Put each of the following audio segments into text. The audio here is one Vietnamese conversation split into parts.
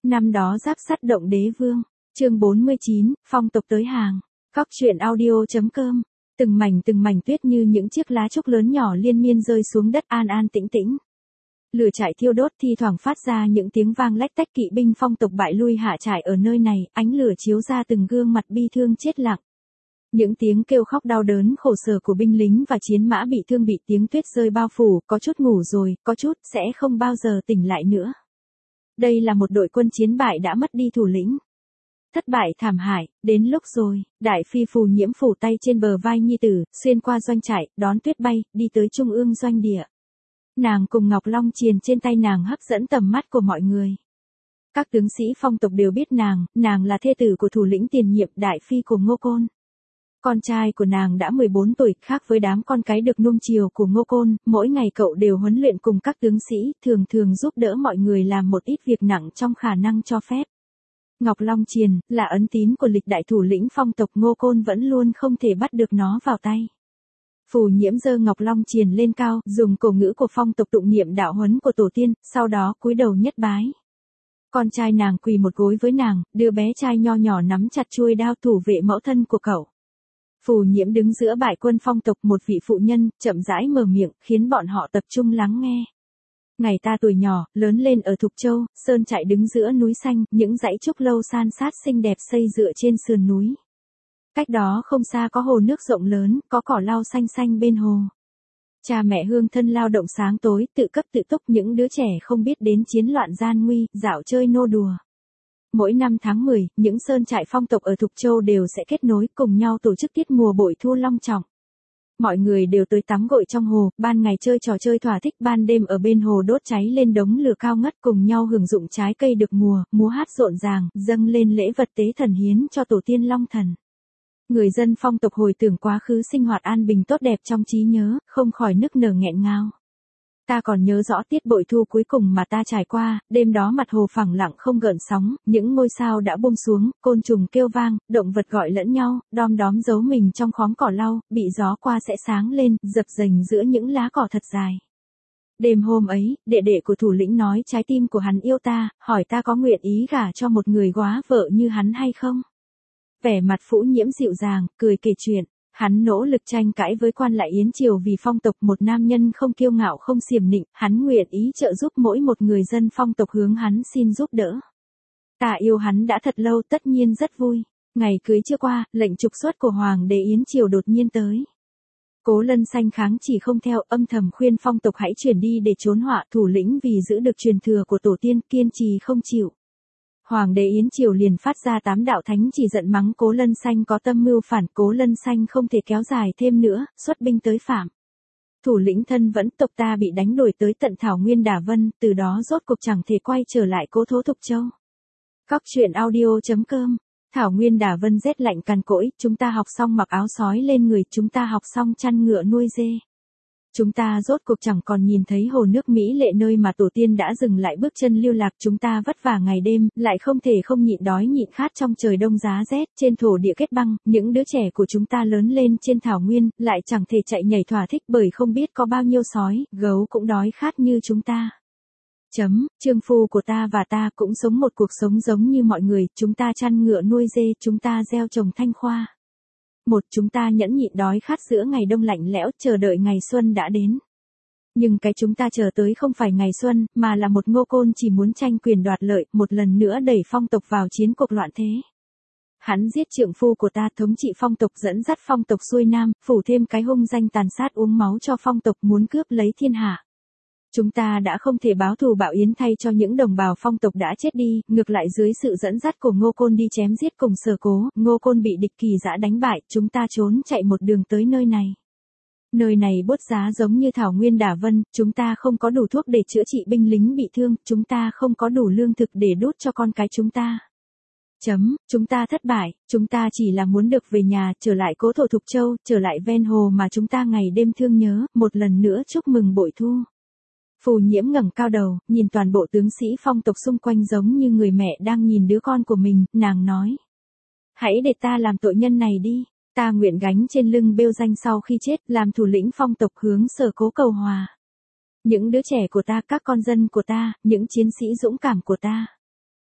Năm đó giáp sắt động đế vương. Chương 49, phong tộc tới hàng. Góc truyện audio.com. Từng mảnh tuyết như những chiếc lá trúc lớn nhỏ liên miên rơi xuống đất an an tĩnh tĩnh. Lửa trại thiêu đốt thi thoảng phát ra những tiếng vang lách tách, kỵ binh phong tộc bại lui hạ trại ở nơi này, ánh lửa chiếu ra từng gương mặt bi thương chết lặng. Những tiếng kêu khóc đau đớn khổ sở của binh lính và chiến mã bị thương bị tiếng tuyết rơi bao phủ, có chút ngủ rồi, có chút sẽ không bao giờ tỉnh lại nữa. Đây là một đội quân chiến bại đã mất đi thủ lĩnh. Thất bại thảm hại, đến lúc rồi. Đại phi Phù Nhiễm phủ tay trên bờ vai nhi tử, xuyên qua doanh trại, đón tuyết bay, đi tới trung ương doanh địa. Nàng cùng Ngọc Long Triền trên tay nàng hấp dẫn tầm mắt của mọi người. Các tướng sĩ phong tộc đều biết nàng là thê tử của thủ lĩnh tiền nhiệm đại phi của Ngô Côn. Con trai của nàng đã 14 tuổi, khác với đám con cái được nuông chiều của Ngô Côn, mỗi ngày cậu đều huấn luyện cùng các tướng sĩ, thường giúp đỡ mọi người làm một ít việc nặng trong khả năng cho phép. Ngọc Long Triền, là ấn tín của lịch đại thủ lĩnh phong tộc Ngô Côn vẫn luôn không thể bắt được nó vào tay. Phù Nhiễm giơ Ngọc Long Triền lên cao, dùng cổ ngữ của phong tộc tụng niệm đạo huấn của tổ tiên, sau đó cúi đầu nhất bái. Con trai nàng quỳ một gối với nàng, đứa bé trai nho nhỏ nắm chặt chuôi đao thủ vệ mẫu thân của cậu. Phù Nhiễm đứng giữa bại quân phong tộc, một vị phụ nhân, chậm rãi mở miệng, khiến bọn họ tập trung lắng nghe. Ngày ta tuổi nhỏ, lớn lên ở Thục Châu, sơn trại đứng giữa núi xanh, những dãy trúc lâu san sát xinh đẹp xây dựa trên sườn núi. Cách đó không xa có hồ nước rộng lớn, có cỏ lau xanh xanh bên hồ. Cha mẹ hương thân lao động sáng tối, tự cấp tự túc, những đứa trẻ không biết đến chiến loạn gian nguy, dạo chơi nô đùa. Mỗi năm tháng 10, những sơn trại phong tộc ở Thục Châu đều sẽ kết nối cùng nhau tổ chức tiết mùa bội thu long trọng. Mọi người đều tới tắm gội trong hồ, ban ngày chơi trò chơi thỏa thích, ban đêm ở bên hồ đốt cháy lên đống lửa cao ngất, cùng nhau hưởng dụng trái cây được mùa, múa hát rộn ràng, dâng lên lễ vật tế thần hiến cho tổ tiên long thần. Người dân phong tộc hồi tưởng quá khứ sinh hoạt an bình tốt đẹp trong trí nhớ, không khỏi nức nở nghẹn ngào. Ta còn nhớ rõ tiết bội thu cuối cùng mà ta trải qua, đêm đó mặt hồ phẳng lặng không gợn sóng, những ngôi sao đã buông xuống, côn trùng kêu vang, động vật gọi lẫn nhau, đom đóm giấu mình trong khóm cỏ lau, bị gió qua sẽ sáng lên, dập dềnh giữa những lá cỏ thật dài. Đêm hôm ấy, đệ đệ của thủ lĩnh nói trái tim của hắn yêu ta, hỏi ta có nguyện ý gả cho một người góa vợ như hắn hay không. Vẻ mặt Phù Nhiễm dịu dàng, cười kể chuyện. Hắn nỗ lực tranh cãi với quan lại Yến Triều vì phong tộc, một nam nhân không kiêu ngạo không xiểm nịnh, hắn nguyện ý trợ giúp mỗi một người dân phong tộc hướng hắn xin giúp đỡ. Ta yêu hắn đã thật lâu, tất nhiên rất vui. Ngày cưới chưa qua, lệnh trục xuất của Hoàng đế Yến Triều đột nhiên tới. Cố Lân Xanh kháng chỉ không theo, âm thầm khuyên phong tộc hãy chuyển đi để trốn họa, thủ lĩnh vì giữ được truyền thừa của tổ tiên kiên trì không chịu. Hoàng đế Yến Triều liền phát ra 8 đạo thánh chỉ giận mắng Cố Lân Xanh có tâm mưu phản. Cố Lân Xanh không thể kéo dài thêm nữa, xuất binh tới phạm. Thủ lĩnh thân vẫn tộc ta bị đánh đuổi tới tận Thảo Nguyên Đả Vân, từ đó rốt cuộc chẳng thể quay trở lại cố thổ Thục Châu. Góc truyện audio.com. Thảo Nguyên Đả Vân rét lạnh cằn cỗi, chúng ta học xong mặc áo sói lên người, chúng ta học xong chăn ngựa nuôi dê. Chúng ta rốt cuộc chẳng còn nhìn thấy hồ nước mỹ lệ nơi mà tổ tiên đã dừng lại bước chân lưu lạc, chúng ta vất vả ngày đêm, lại không thể không nhịn đói nhịn khát trong trời đông giá rét, trên thổ địa kết băng, những đứa trẻ của chúng ta lớn lên trên thảo nguyên, lại chẳng thể chạy nhảy thỏa thích bởi không biết có bao nhiêu sói, gấu cũng đói khát như chúng ta. Trượng phu của ta và ta cũng sống một cuộc sống giống như mọi người, chúng ta chăn ngựa nuôi dê, chúng ta gieo trồng thanh khoa. Chúng ta nhẫn nhịn đói khát giữa ngày đông lạnh lẽo, chờ đợi ngày xuân đã đến. Nhưng cái chúng ta chờ tới không phải ngày xuân, mà là một Ngô Côn chỉ muốn tranh quyền đoạt lợi, một lần nữa đẩy phong tộc vào chiến cuộc loạn thế. Hắn giết trượng phu của ta, thống trị phong tộc, dẫn dắt phong tộc xuôi nam, phủ thêm cái hung danh tàn sát uống máu cho phong tộc, muốn cướp lấy thiên hạ. Chúng ta đã không thể báo thù báo yến thay cho những đồng bào phong tộc đã chết đi, ngược lại dưới sự dẫn dắt của Ngô Côn đi chém giết cùng Sở Cố, Ngô Côn bị địch Kỳ Dã đánh bại, chúng ta trốn chạy một đường tới nơi này. Nơi này bốt giá giống như Thảo Nguyên Đả Vân, chúng ta không có đủ thuốc để chữa trị binh lính bị thương, chúng ta không có đủ lương thực để đút cho con cái chúng ta. Chúng ta thất bại, chúng ta chỉ là muốn được về nhà, trở lại cố thổ Thục Châu, trở lại ven hồ mà chúng ta ngày đêm thương nhớ, một lần nữa chúc mừng bội thu. Phù Nhiễm ngẩng cao đầu, nhìn toàn bộ tướng sĩ phong tộc xung quanh giống như người mẹ đang nhìn đứa con của mình, nàng nói. Hãy để ta làm tội nhân này đi, ta nguyện gánh trên lưng bêu danh sau khi chết, làm thủ lĩnh phong tộc hướng Sở Cố cầu hòa. Những đứa trẻ của ta, các con dân của ta, những chiến sĩ dũng cảm của ta.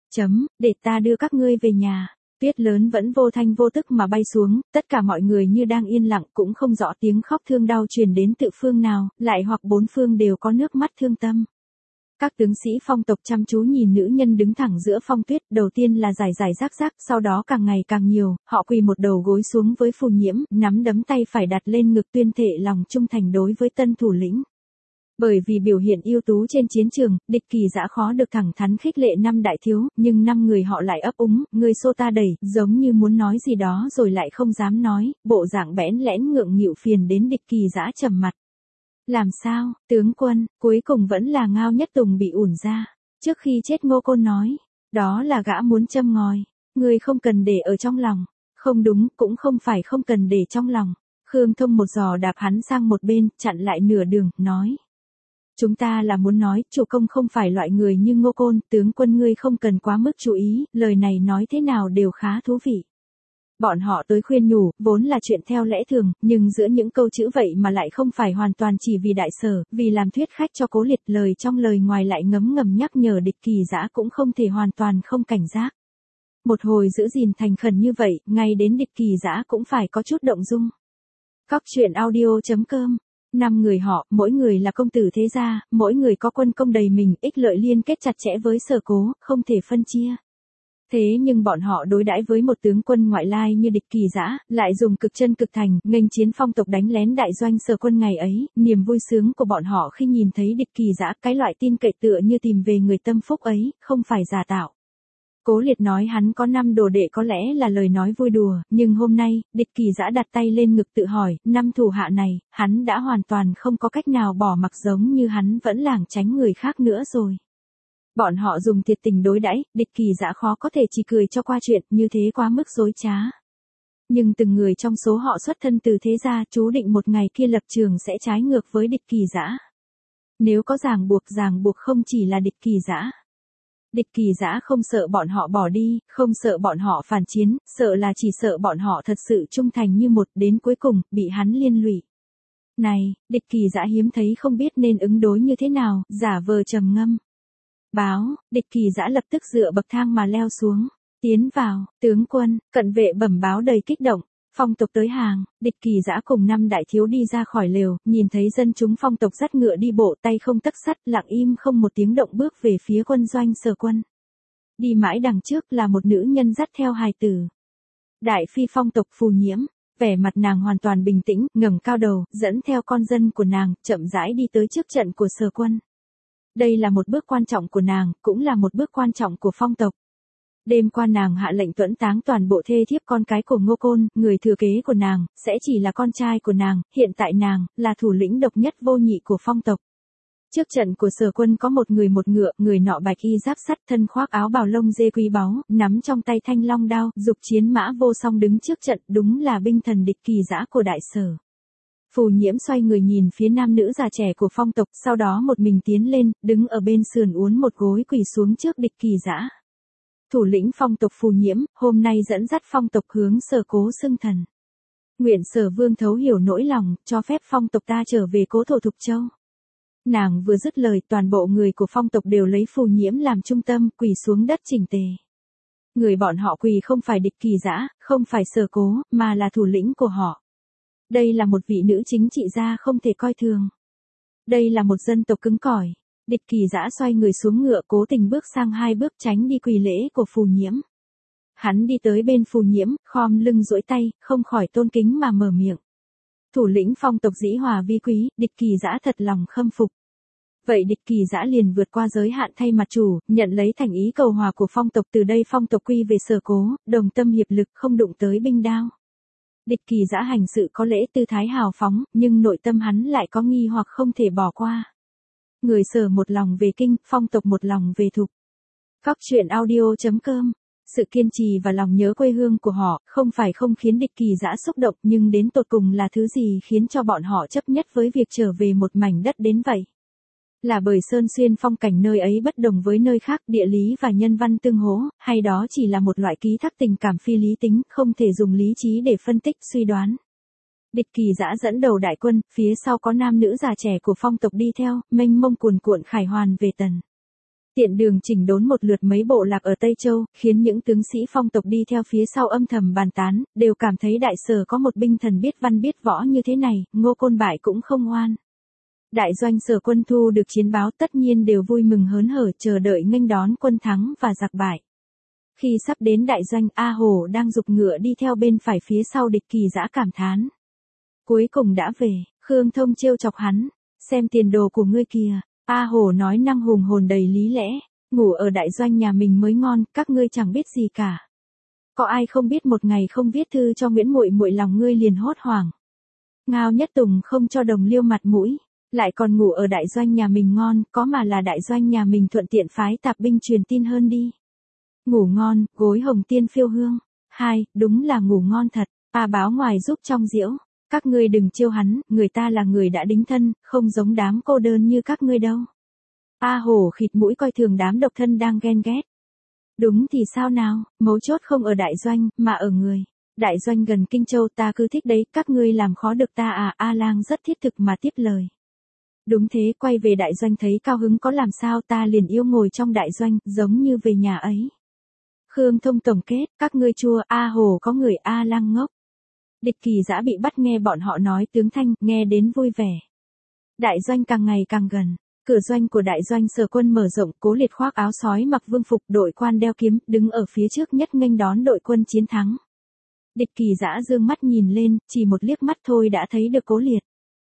Để ta đưa các ngươi về nhà. Tuyết lớn vẫn vô thanh vô tức mà bay xuống, tất cả mọi người như đang yên lặng, cũng không rõ tiếng khóc thương đau truyền đến từ phương nào, lại hoặc bốn phương đều có nước mắt thương tâm. Các tướng sĩ Phong tộc chăm chú nhìn nữ nhân đứng thẳng giữa phong tuyết, đầu tiên là rải rải rác rác, sau đó càng ngày càng nhiều, họ quỳ một đầu gối xuống với Phù Nhiễm, nắm đấm tay phải đặt lên ngực tuyên thệ lòng trung thành đối với tân thủ lĩnh. Bởi vì biểu hiện ưu tú trên chiến trường, địch Kỳ Dã khó được thẳng thắn khích lệ năm đại thiếu, nhưng năm người họ lại ấp úng, người xô ta đẩy, giống như muốn nói gì đó rồi lại không dám nói, bộ dạng bẽn lẽn ngượng nghịu phiền đến địch Kỳ Dã trầm mặt. Làm sao, tướng quân, cuối cùng vẫn là Ngao Nhất Tùng bị ủn ra. Trước khi chết Ngô Côn nói, đó là gã muốn châm ngòi, ngươi không cần để ở trong lòng. Không đúng, cũng không phải không cần để trong lòng. Khương Thông một giò đạp hắn sang một bên, chặn lại nửa đường, nói. Chúng ta là muốn nói, chủ công không phải loại người như Ngô Côn, tướng quân ngươi không cần quá mức chú ý, lời này nói thế nào đều khá thú vị. Bọn họ tới khuyên nhủ, vốn là chuyện theo lẽ thường, nhưng giữa những câu chữ vậy mà lại không phải hoàn toàn chỉ vì đại sở, vì làm thuyết khách cho Cố Liệt, lời trong lời ngoài lại ngấm ngầm nhắc nhở địch Kỳ Dã cũng không thể hoàn toàn không cảnh giác. Một hồi giữ gìn thành khẩn như vậy, ngay đến địch Kỳ Dã cũng phải có chút động dung. Cóc truyện audio.com 5 người họ, mỗi người là công tử thế gia, mỗi người có quân công đầy mình, ích lợi liên kết chặt chẽ với Sở Cố, không thể phân chia. Thế nhưng bọn họ đối đãi với một tướng quân ngoại lai như địch Kỳ Dã, lại dùng cực chân cực thành, nghênh chiến Phong tộc đánh lén đại doanh Sở quân ngày ấy, niềm vui sướng của bọn họ khi nhìn thấy địch Kỳ Dã, cái loại tin cậy tựa như tìm về người tâm phúc ấy, không phải giả tạo. Cố Liệt nói hắn có 5 đồ đệ có lẽ là lời nói vui đùa, nhưng hôm nay, địch Kỳ Dã đặt tay lên ngực tự hỏi, 5 thủ hạ này, hắn đã hoàn toàn không có cách nào bỏ mặc, giống như hắn vẫn lảng tránh người khác nữa rồi. Bọn họ dùng thiệt tình đối đãi, địch Kỳ Dã khó có thể chỉ cười cho qua chuyện, như thế quá mức dối trá. Nhưng từng người trong số họ xuất thân từ thế gia, chú định một ngày kia lập trường sẽ trái ngược với địch Kỳ Dã. Nếu có ràng buộc không chỉ là địch Kỳ Dã. Địch Kỳ Dã không sợ bọn họ bỏ đi, không sợ bọn họ phản chiến, sợ là chỉ sợ bọn họ thật sự trung thành như một, đến cuối cùng, bị hắn liên lụy. Này, địch Kỳ Dã hiếm thấy không biết nên ứng đối như thế nào, giả vờ trầm ngâm. Báo, địch Kỳ Dã lập tức dựa bậc thang mà leo xuống. Tiến vào, tướng quân, cận vệ bẩm báo đầy kích động. Phong tộc tới hàng, địch Kỳ Dã cùng 5 đại thiếu đi ra khỏi lều, nhìn thấy dân chúng Phong tộc dắt ngựa đi bộ, tay không tấc sắt, lặng im không một tiếng động bước về phía quân doanh Sở quân. Đi mãi đằng trước là một nữ nhân dắt theo hài tử. Đại phi Phong tộc Phù Nhiễm, vẻ mặt nàng hoàn toàn bình tĩnh, ngẩng cao đầu, dẫn theo con dân của nàng, chậm rãi đi tới trước trận của Sở quân. Đây là một bước quan trọng của nàng, cũng là một bước quan trọng của Phong tộc. Đêm qua nàng hạ lệnh tuẫn táng toàn bộ thê thiếp con cái của Ngô Côn, người thừa kế của nàng, sẽ chỉ là con trai của nàng, hiện tại nàng, là thủ lĩnh độc nhất vô nhị của Phong tộc. Trước trận của Sở quân có một người một ngựa, người nọ bạch y giáp sắt, thân khoác áo bào lông dê quý báu, nắm trong tay thanh long đao, dục chiến mã vô song đứng trước trận, đúng là binh thần địch Kỳ Dã của đại Sở. Phù Nhiễm xoay người nhìn phía nam nữ già trẻ của Phong tộc, sau đó một mình tiến lên, đứng ở bên sườn uốn một gối quỳ xuống trước địch Kỳ Dã. Thủ lĩnh Phong tộc Phù Nhiễm, hôm nay dẫn dắt Phong tộc hướng Sở Cố xưng thần. Nguyện Sở Vương thấu hiểu nỗi lòng, cho phép Phong tộc ta trở về cố thổ Thục Châu. Nàng vừa dứt lời, toàn bộ người của Phong tộc đều lấy Phù Nhiễm làm trung tâm, quỳ xuống đất chỉnh tề. Người bọn họ quỳ không phải địch Kỳ Dã, không phải Sở Cố, mà là thủ lĩnh của họ. Đây là một vị nữ chính trị gia không thể coi thường. Đây là một dân tộc cứng cỏi. Địch Kỳ Dã xoay người xuống ngựa, cố tình bước sang 2 bước tránh đi quỳ lễ của Phù Nhiễm. Hắn đi tới bên Phù Nhiễm, khom lưng duỗi tay, không khỏi tôn kính mà mở miệng. Thủ lĩnh Phong tộc dĩ hòa vi quý, địch Kỳ Dã thật lòng khâm phục. Vậy địch Kỳ Dã liền vượt qua giới hạn thay mặt chủ, nhận lấy thành ý cầu hòa của Phong tộc, từ đây Phong tộc quy về Sở Cố, đồng tâm hiệp lực, không đụng tới binh đao. Địch Kỳ Dã hành sự có lễ tư thái hào phóng, nhưng nội tâm hắn lại có nghi hoặc không thể bỏ qua. Người Sở một lòng về kinh, Phong tộc một lòng về thục. Cóc truyện audio.com. Sự kiên trì và lòng nhớ quê hương của họ, không phải không khiến địch Kỳ Dã xúc động, nhưng đến tột cùng là thứ gì khiến cho bọn họ chấp nhất với việc trở về một mảnh đất đến vậy? Là bởi sơn xuyên phong cảnh nơi ấy bất đồng với nơi khác, địa lý và nhân văn tương hỗ, hay đó chỉ là một loại ký thác tình cảm phi lý tính, không thể dùng lý trí để phân tích, suy đoán. Địch Kỳ Dã dẫn đầu đại quân, phía sau có nam nữ già trẻ của Phong tộc đi theo, mênh mông cuồn cuộn khải hoàn về tần. Tiện đường chỉnh đốn một lượt mấy bộ lạc ở Tây Châu, khiến những tướng sĩ phong tộc đi theo phía sau âm thầm bàn tán, đều cảm thấy Đại Sở có một binh thần biết văn biết võ như thế này, Ngô Côn bại cũng không oan. Đại doanh Sở quân thu được chiến báo tất nhiên đều vui mừng hớn hở chờ đợi nghênh đón quân thắng và giặc bại. Khi sắp đến đại doanh, A Hổ đang giục ngựa đi theo bên phải phía sau Địch Kỳ Dã cảm thán. Cuối cùng đã về, Khương Thông trêu chọc hắn, xem tiền đồ của ngươi kìa. A Hổ nói năng hùng hồn đầy lý lẽ, ngủ ở đại doanh nhà mình mới ngon, các ngươi chẳng biết gì cả. Có ai không biết một ngày không viết thư cho Nguyễn Muội Muội lòng ngươi liền hốt hoảng. Ngao Nhất Tùng không cho Đồng Liêu mặt mũi, lại còn ngủ ở đại doanh nhà mình ngon, có mà là đại doanh nhà mình thuận tiện phái tạp binh truyền tin hơn đi. Ngủ ngon, gối hồng tiên phiêu hương. Hai, đúng là ngủ ngon thật, A Báo ngoài giúp trong diễu. Các ngươi đừng trêu hắn, người ta là người đã đính thân, không giống đám cô đơn như các ngươi đâu. A Hổ khịt mũi coi thường đám độc thân đang ghen ghét. Đúng thì sao nào, mấu chốt không ở đại doanh, mà ở người. Đại doanh gần Kinh Châu ta cứ thích đấy, các ngươi làm khó được ta à, A Lang rất thiết thực mà tiếp lời. Đúng thế, quay về đại doanh thấy cao hứng có làm sao ta liền yêu ngồi trong đại doanh, giống như về nhà ấy. Khương Thông tổng kết, các ngươi chua, A Hổ có người A Lang ngốc. Địch Kỳ Dã bị bắt nghe bọn họ nói tướng thanh, nghe đến vui vẻ. Đại doanh càng ngày càng gần, cửa doanh của đại doanh Sở quân mở rộng, Cố Liệt khoác áo sói mặc vương phục, đội quan đeo kiếm, đứng ở phía trước nhất nghênh đón đội quân chiến thắng. Địch Kỳ Dã dương mắt nhìn lên, chỉ một liếc mắt thôi đã thấy được Cố Liệt.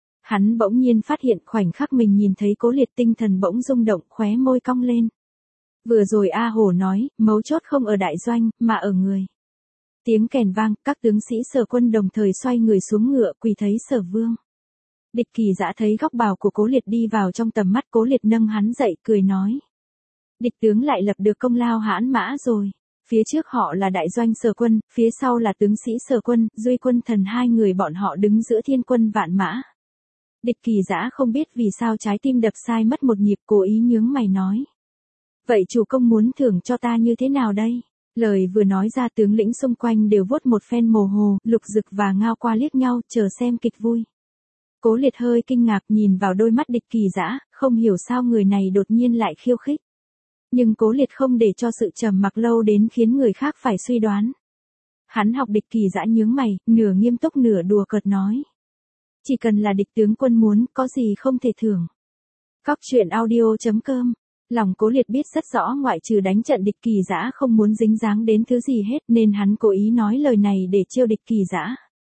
Hắn bỗng nhiên phát hiện khoảnh khắc mình nhìn thấy Cố Liệt tinh thần bỗng rung động, khóe môi cong lên. Vừa rồi A Hổ nói, mấu chốt không ở đại doanh, mà ở người. Tiếng kèn vang, các tướng sĩ Sở quân đồng thời xoay người xuống ngựa quỳ thấy Sở Vương. Địch Kỳ Dã thấy góc bào của Cố Liệt đi vào trong tầm mắt, Cố Liệt nâng hắn dậy cười nói. Địch tướng lại lập được công lao hãn mã rồi. Phía trước họ là đại doanh Sở quân, phía sau là tướng sĩ Sở quân, Duy Quân Thần hai người bọn họ đứng giữa thiên quân vạn mã. Địch Kỳ Dã không biết vì sao trái tim đập sai mất một nhịp, cố ý nhướng mày nói. Vậy chủ công muốn thưởng cho ta như thế nào đây? Lời vừa nói ra tướng lĩnh xung quanh đều vuốt một phen mồ hồ, Lục Dực và Ngao Qua liếc nhau, chờ xem kịch vui. Cố Liệt hơi kinh ngạc nhìn vào đôi mắt Địch Kỳ Dã, không hiểu sao người này đột nhiên lại khiêu khích. Nhưng Cố Liệt không để cho sự trầm mặc lâu đến khiến người khác phải suy đoán. Hắn học Địch Kỳ Dã nhướng mày, nửa nghiêm túc nửa đùa cợt nói. Chỉ cần là địch tướng quân muốn, có gì không thể thưởng. Cóc truyện audio.com. Lòng Cố Liệt biết rất rõ ngoại trừ đánh trận Địch Kỳ Dã không muốn dính dáng đến thứ gì hết nên hắn cố ý nói lời này để trêu Địch Kỳ Dã.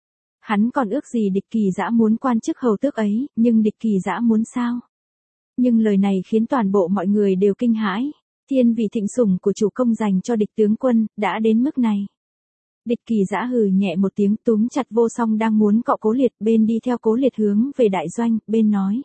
Hắn còn ước gì Địch Kỳ Dã muốn quan chức hầu tước ấy, nhưng Địch Kỳ Dã muốn sao? Nhưng lời này khiến toàn bộ mọi người đều kinh hãi. Thiên vị thịnh sủng của chủ công dành cho địch tướng quân, đã đến mức này. Địch Kỳ Dã hừ nhẹ một tiếng túm chặt Vô Song đang muốn cọ Cố Liệt, bên đi theo Cố Liệt hướng về đại doanh, bên nói.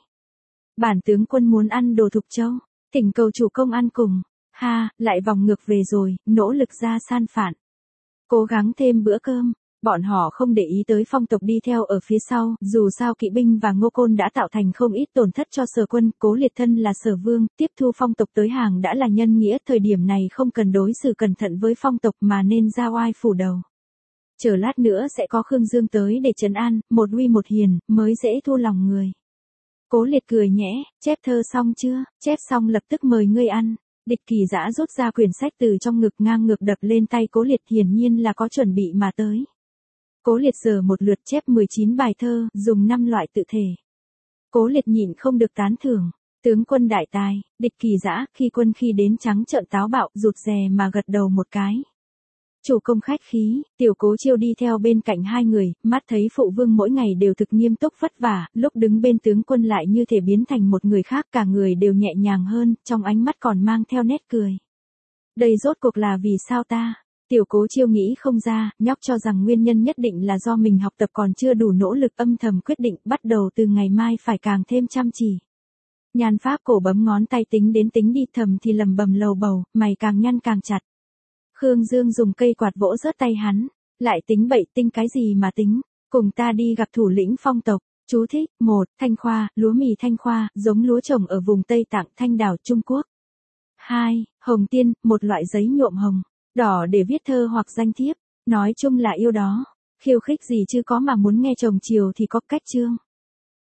Bản tướng quân muốn ăn đồ Thục Châu, thỉnh cầu chủ công ăn cùng. Ha, lại vòng ngược về rồi, nỗ lực ra san phản. Cố gắng thêm bữa cơm. Bọn họ không để ý tới phong tộc đi theo ở phía sau, dù sao kỵ binh và Ngô Côn đã tạo thành không ít tổn thất cho Sở quân, Cố Liệt thân là Sở Vương, tiếp thu phong tộc tới hàng đã là nhân nghĩa, thời điểm này không cần đối xử cẩn thận với phong tộc mà nên ra oai phủ đầu. Chờ lát nữa sẽ có Khương Dương tới để trấn an, một uy một hiền, mới dễ thu lòng người. Cố Liệt cười nhẽ, chép thơ xong chưa, chép xong lập tức mời ngươi ăn. Địch Kỳ Dã rút ra quyển sách từ trong ngực ngang ngược đập lên tay Cố Liệt, hiển nhiên là có chuẩn bị mà tới. Cố Liệt giờ một lượt chép 19 bài thơ, dùng 5 loại tự thể. Cố Liệt nhịn không được tán thưởng. Tướng quân đại tài, Địch Kỳ Dã khi đến trắng trợn táo bạo, rụt rè mà gật đầu một cái. Chủ công khách khí, Tiểu Cố Chiêu đi theo bên cạnh hai người, mắt thấy phụ vương mỗi ngày đều thực nghiêm túc vất vả, lúc đứng bên tướng quân lại như thể biến thành một người khác, cả người đều nhẹ nhàng hơn, trong ánh mắt còn mang theo nét cười. Đây rốt cuộc là vì sao ta? Tiểu Cố Chiêu nghĩ không ra, nhóc cho rằng nguyên nhân nhất định là do mình học tập còn chưa đủ nỗ lực, âm thầm quyết định bắt đầu từ ngày mai phải càng thêm chăm chỉ. Nhan Pháp cổ bấm ngón tay tính đến tính đi, thầm thì lầm bầm lầu bầu, mày càng nhăn càng chặt. Khương Dương dùng cây quạt vỗ rớt tay hắn, lại tính bậy, tính cái gì mà tính, cùng ta đi gặp thủ lĩnh phong tộc. Chú thích, 1. Thanh khoa, lúa mì Thanh khoa, giống lúa trồng ở vùng Tây Tạng, Thanh đảo, Trung Quốc. 2. Hồng tiên, một loại giấy nhuộm hồng, đỏ để viết thơ hoặc danh thiếp, nói chung là yêu đó. Khiêu khích gì chứ có mà muốn nghe chồng chiều thì có cách chương.